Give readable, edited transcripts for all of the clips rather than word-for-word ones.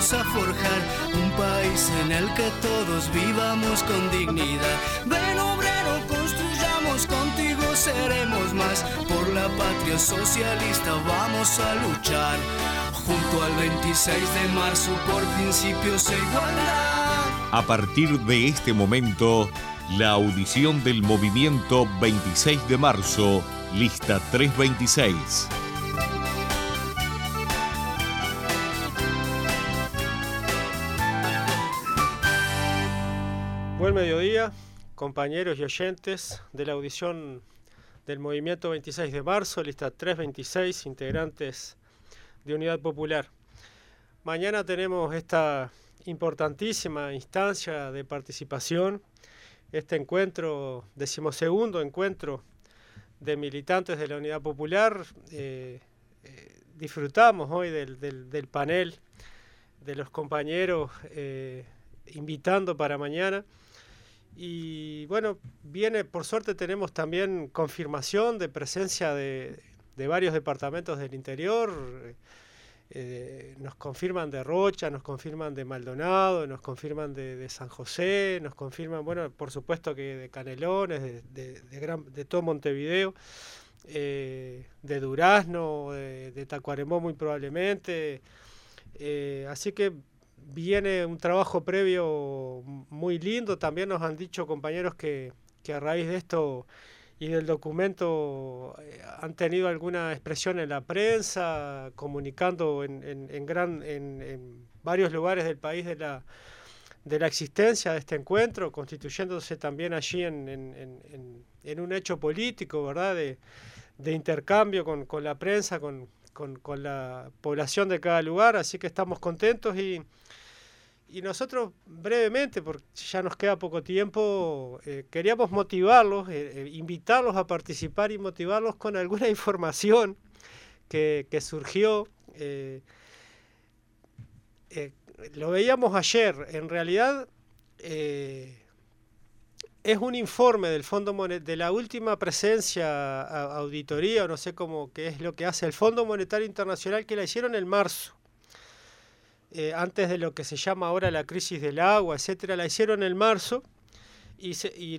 vamos a forjar un país en el que todos vivamos con dignidad. Ven obrero, construyamos, contigo seremos más. Por la patria socialista vamos a luchar, junto al 26 de marzo por principios e igualdad. A partir de este momento, la audición del movimiento 26 de marzo, lista 326. Buen mediodía, compañeros y oyentes de la audición del movimiento 26 de marzo, lista 326, integrantes de Unidad Popular. Mañana tenemos esta importantísima instancia de participación, este encuentro, 12º encuentro de militantes de la Unidad Popular. Disfrutamos hoy del panel de los compañeros invitando para mañana. Y bueno, por suerte tenemos también confirmación de presencia de varios departamentos del interior. Nos confirman de Rocha, nos confirman de Maldonado, nos confirman de San José, nos confirman, bueno, por supuesto que de Canelones, de todo Montevideo, de Durazno, de Tacuarembó muy probablemente. Así que viene un trabajo previo muy lindo. También nos han dicho compañeros que a raíz de esto y del documento han tenido alguna expresión en la prensa, comunicando en varios lugares del país de la existencia de este encuentro, constituyéndose también allí en un hecho político, ¿verdad?, de intercambio con la prensa, con la población de cada lugar. Así que estamos contentos y nosotros brevemente, porque ya nos queda poco tiempo, queríamos motivarlos, invitarlos a participar y motivarlos con alguna información que surgió. Lo veíamos ayer, en realidad es un informe del Fondo Monetario, de la última presencia, auditoría, o no sé cómo, qué es lo que hace el Fondo Monetario Internacional, que la hicieron en marzo. Antes de lo que se llama ahora la crisis del agua, etcétera, la hicieron en marzo y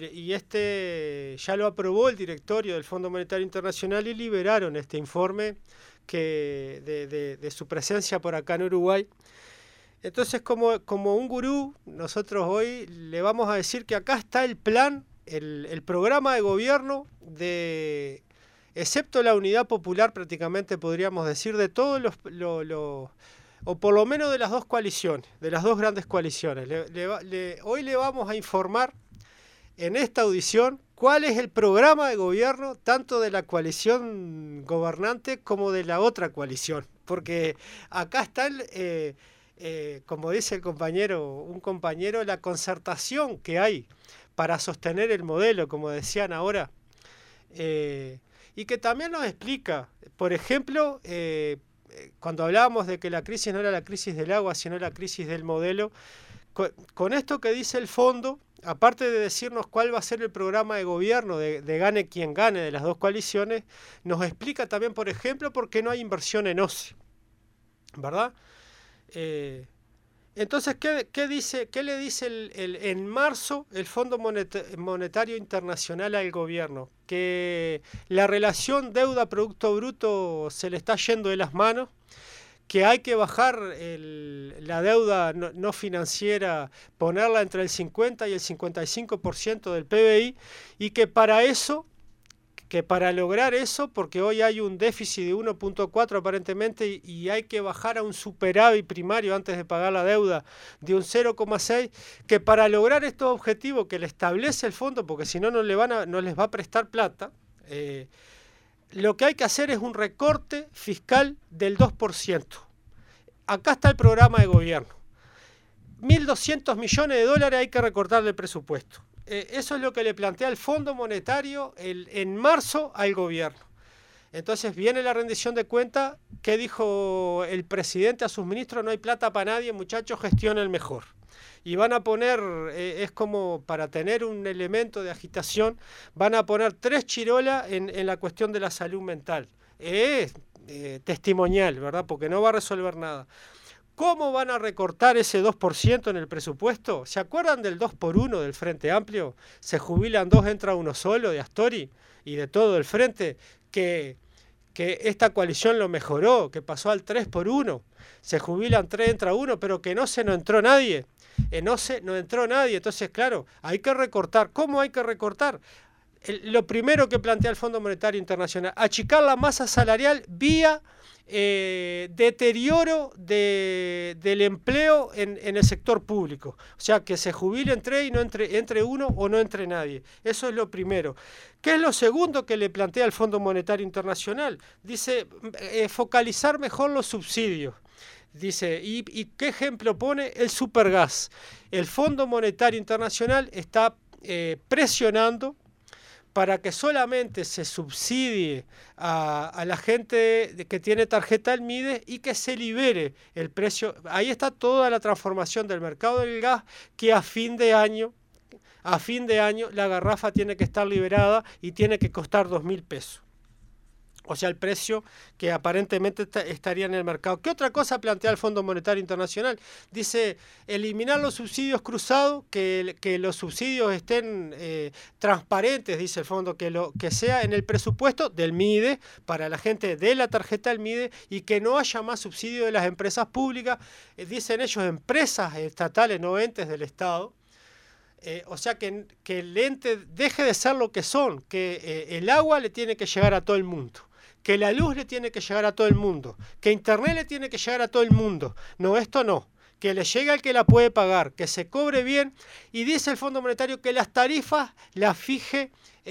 ya lo aprobó el directorio del Fondo Monetario Internacional y liberaron este informe de su presencia por acá en Uruguay. Entonces, como un gurú, nosotros hoy le vamos a decir que acá está el plan, el programa de gobierno excepto la Unidad Popular, prácticamente podríamos decir, de todos o por lo menos de las dos coaliciones, de las dos grandes coaliciones. Hoy le vamos a informar en esta audición cuál es el programa de gobierno tanto de la coalición gobernante como de la otra coalición. Porque acá está, como dice un compañero, la concertación que hay para sostener el modelo, como decían ahora, y que también nos explica, por ejemplo, cuando hablábamos de que la crisis no era la crisis del agua, sino la crisis del modelo, con esto que dice el fondo, aparte de decirnos cuál va a ser el programa de gobierno de gane quien gane de las dos coaliciones, nos explica también, por ejemplo, por qué no hay inversión en OCE, ¿verdad? Entonces, ¿qué le dice en marzo el Fondo Monetario Internacional al gobierno? Que la relación deuda-producto bruto se le está yendo de las manos, que hay que bajar la deuda no financiera, ponerla entre el 50 y el 55% del PBI, y que para lograr eso, porque hoy hay un déficit de 1.4 aparentemente y hay que bajar a un superávit primario antes de pagar la deuda de un 0,6, que para lograr estos objetivos que le establece el fondo, porque si no no les va a prestar plata, lo que hay que hacer es un recorte fiscal del 2%. Acá está el programa de gobierno. 1.200 millones de dólares hay que recortar del presupuesto. Eso es lo que le plantea el Fondo Monetario en marzo al gobierno. Entonces viene la rendición de cuenta. ¿Qué dijo el presidente a sus ministros? No hay plata para nadie, muchachos, gestionen mejor. Y van a poner, es como para tener un elemento de agitación, van a poner 3 chirolas en la cuestión de la salud mental. Es testimonial, ¿verdad? Porque no va a resolver nada. ¿Cómo van a recortar ese 2% en el presupuesto? ¿Se acuerdan del 2x1 del Frente Amplio? Se jubilan dos, entra uno solo de Astori y de todo el Frente, que esta coalición lo mejoró, que pasó al 3x1. Se jubilan tres, entra uno, pero que no entró nadie. No entró nadie. Entonces, claro, hay que recortar. ¿Cómo hay que recortar? Lo primero que plantea el Fondo Monetario Internacional, achicar la masa salarial vía deterioro del empleo en el sector público. O sea, que se jubilen tres y no entre uno o no entre nadie. Eso es lo primero. ¿Qué es lo segundo que le plantea el Fondo Monetario Internacional? Dice, focalizar mejor los subsidios. Dice, ¿y qué ejemplo pone? El supergas. El Fondo Monetario Internacional está presionando para que solamente se subsidie a la gente que tiene tarjeta del MIDES y que se libere el precio. Ahí está toda la transformación del mercado del gas, que a fin de año la garrafa tiene que estar liberada y tiene que costar 2.000 pesos. O sea, el precio que aparentemente estaría en el mercado. ¿Qué otra cosa plantea el Fondo Monetario Internacional? Dice, eliminar los subsidios cruzados, que los subsidios estén transparentes, dice el fondo, que sea en el presupuesto del MIDE, para la gente de la tarjeta del MIDE, y que no haya más subsidio de las empresas públicas, dicen ellos, empresas estatales, no entes del Estado. O sea, que el ente deje de ser lo que son, que el agua le tiene que llegar a todo el mundo, que la luz le tiene que llegar a todo el mundo, que internet le tiene que llegar a todo el mundo. No, esto no. Que le llegue al que la puede pagar, que se cobre bien. Y dice el Fondo Monetario que las tarifas las fije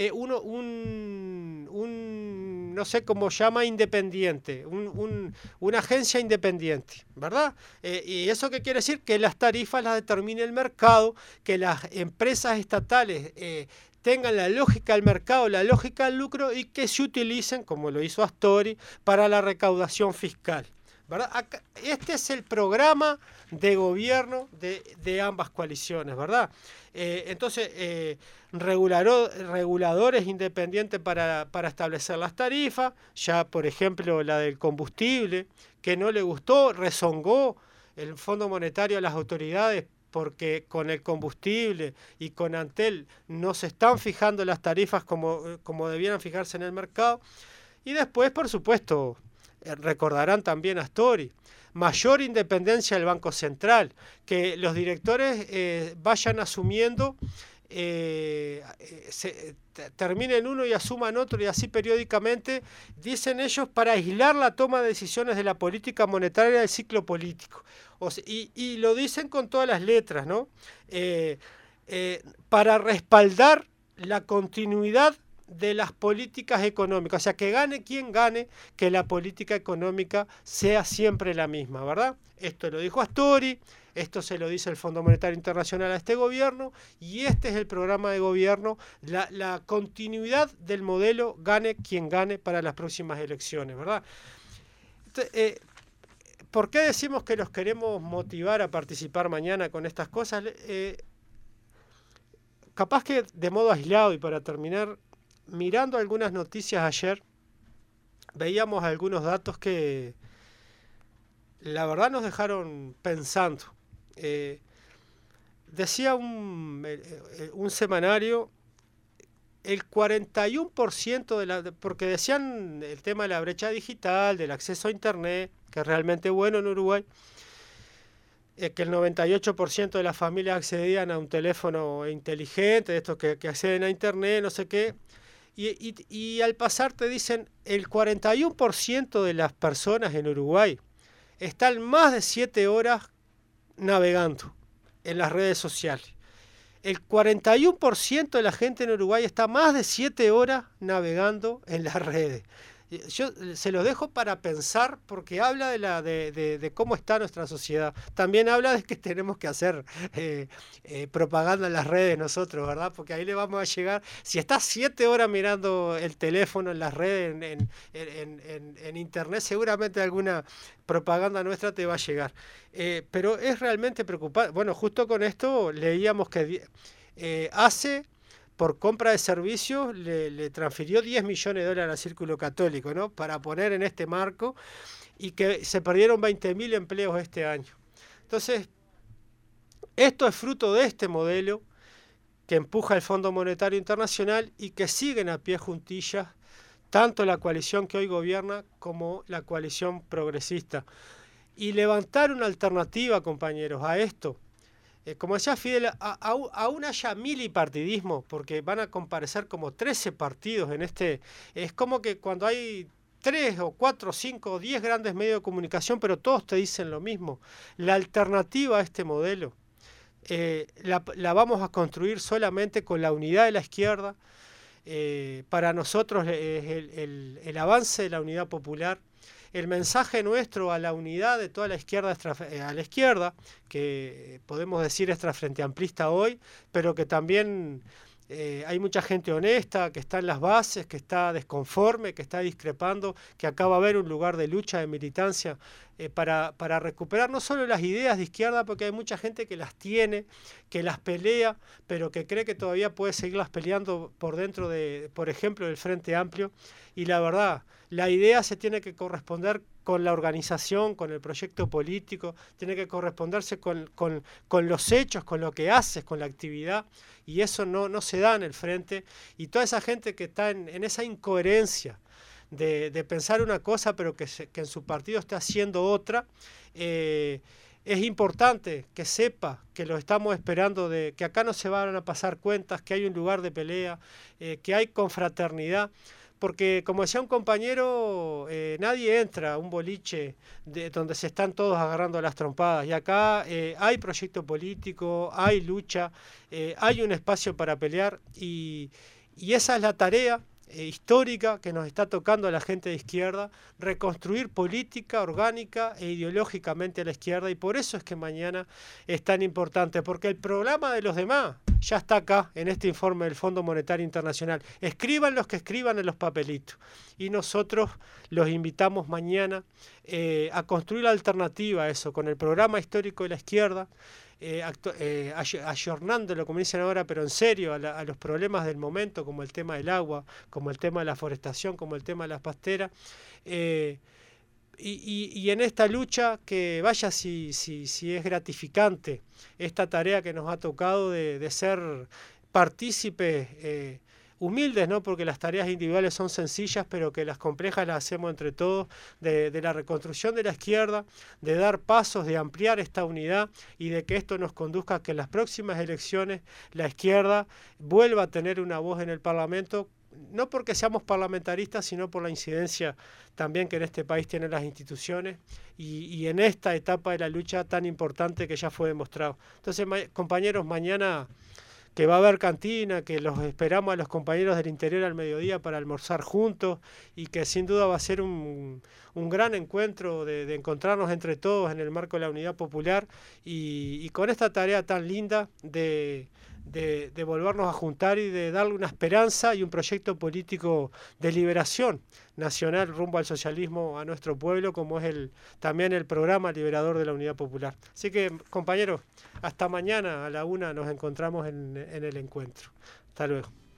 no sé cómo llama, independiente, una agencia independiente, ¿verdad? ¿Y eso qué quiere decir? Que las tarifas las determine el mercado, que las empresas estatales tengan la lógica del mercado, la lógica del lucro, y que se utilicen, como lo hizo Astori, para la recaudación fiscal, ¿verdad? Este es el programa de gobierno de ambas coaliciones, ¿verdad? Entonces, reguladores independientes para establecer las tarifas, ya por ejemplo la del combustible, que no le gustó, rezongó el Fondo Monetario a las autoridades, porque con el combustible y con Antel no se están fijando las tarifas como debieran fijarse en el mercado. Y después, por supuesto, recordarán también a Astori, mayor independencia del Banco Central, que los directores vayan asumiendo, terminen uno y asuman otro, y así periódicamente, dicen ellos, para aislar la toma de decisiones de la política monetaria del ciclo político. Y lo dicen con todas las letras, ¿no? Para respaldar la continuidad de las políticas económicas, o sea, que gane quien gane, que la política económica sea siempre la misma, ¿verdad? Esto lo dijo Astori, esto se lo dice el Fondo Monetario Internacional a este gobierno, y este es el programa de gobierno, la continuidad del modelo, gane quien gane, para las próximas elecciones, ¿verdad? Entonces, ¿por qué decimos que los queremos motivar a participar mañana con estas cosas? Capaz que de modo aislado, y para terminar, mirando algunas noticias ayer, veíamos algunos datos que la verdad nos dejaron pensando. Decía un semanario, el 41% porque decían el tema de la brecha digital, del acceso a internet, que es realmente bueno en Uruguay, que el 98% de las familias accedían a un teléfono inteligente, de estos que acceden a internet, no sé qué. Y al pasar te dicen, el 41% de las personas en Uruguay están más de 7 horas navegando en las redes sociales. El 41% de la gente en Uruguay está más de 7 horas navegando en las redes. Yo se lo dejo para pensar, porque habla de cómo está nuestra sociedad. También habla de que tenemos que hacer propaganda en las redes nosotros, ¿verdad? Porque ahí le vamos a llegar. Si estás 7 horas mirando el teléfono en las redes, en internet, seguramente alguna propaganda nuestra te va a llegar. Pero es realmente preocupante. Bueno, justo con esto leíamos que hace por compra de servicios le transfirió 10 millones de dólares al Círculo Católico, ¿no? Para poner en este marco, y que se perdieron 20.000 empleos este año. Entonces, esto es fruto de este modelo que empuja el Fondo Monetario Internacional y que siguen a pie juntillas tanto la coalición que hoy gobierna como la coalición progresista. Y levantar una alternativa, compañeros, a esto, como decía Fidel, aún haya milipartidismo, porque van a comparecer como 13 partidos en este. Es como que cuando hay 3 o 4 o 5 o 10 grandes medios de comunicación, pero todos te dicen lo mismo. La alternativa a este modelo la vamos a construir solamente con la unidad de la izquierda. Para nosotros es el avance de la unidad popular, el mensaje nuestro a la unidad de toda la izquierda, a la izquierda, que podemos decir es frente amplista hoy, pero que también hay mucha gente honesta, que está en las bases, que está desconforme, que está discrepando, que acá va a haber un lugar de lucha, de militancia, para recuperar no solo las ideas de izquierda, porque hay mucha gente que las tiene, que las pelea, pero que cree que todavía puede seguirlas peleando por dentro de, por ejemplo, del Frente Amplio. Y la verdad, la idea se tiene que corresponder con la organización, con el proyecto político, tiene que corresponderse con los hechos, con lo que haces, con la actividad, y eso no se da en el frente. Y toda esa gente que está en esa incoherencia de pensar una cosa, pero que en su partido está haciendo otra, es importante que sepa que lo estamos esperando, que acá no se van a pasar cuentas, que hay un lugar de pelea, que hay confraternidad. Porque, como decía un compañero, nadie entra a un boliche donde se están todos agarrando las trompadas. Y acá hay proyecto político, hay lucha, hay un espacio para pelear. Y esa es la tarea histórica que nos está tocando a la gente de izquierda, reconstruir política, orgánica e ideológicamente a la izquierda. Y por eso es que mañana es tan importante, porque el programa de los demás ya está acá en este informe del Fondo Monetario Internacional. Escriban los que escriban en los papelitos. Y nosotros los invitamos mañana a construir la alternativa a eso, con el programa histórico de la izquierda, ayornándolo, como dicen ahora, pero en serio, a los problemas del momento, como el tema del agua, como el tema de la forestación, como el tema de las pasteras. Y en esta lucha, que vaya si es gratificante esta tarea que nos ha tocado de ser partícipes humildes, ¿no? Porque las tareas individuales son sencillas, pero que las complejas las hacemos entre todos, de la reconstrucción de la izquierda, de dar pasos, de ampliar esta unidad, y de que esto nos conduzca a que en las próximas elecciones la izquierda vuelva a tener una voz en el Parlamento, no porque seamos parlamentaristas, sino por la incidencia también que en este país tienen las instituciones, y en esta etapa de la lucha tan importante que ya fue demostrado. Entonces, compañeros, mañana que va a haber cantina, que los esperamos a los compañeros del interior al mediodía para almorzar juntos, y que sin duda va a ser un gran encuentro de encontrarnos entre todos en el marco de la unidad popular, y con esta tarea tan linda de volvernos a juntar y de darle una esperanza y un proyecto político de liberación nacional rumbo al socialismo a nuestro pueblo, como es también el programa liberador de la Unidad Popular. Así que, compañeros, hasta mañana a la 1 nos encontramos en el encuentro. Hasta luego.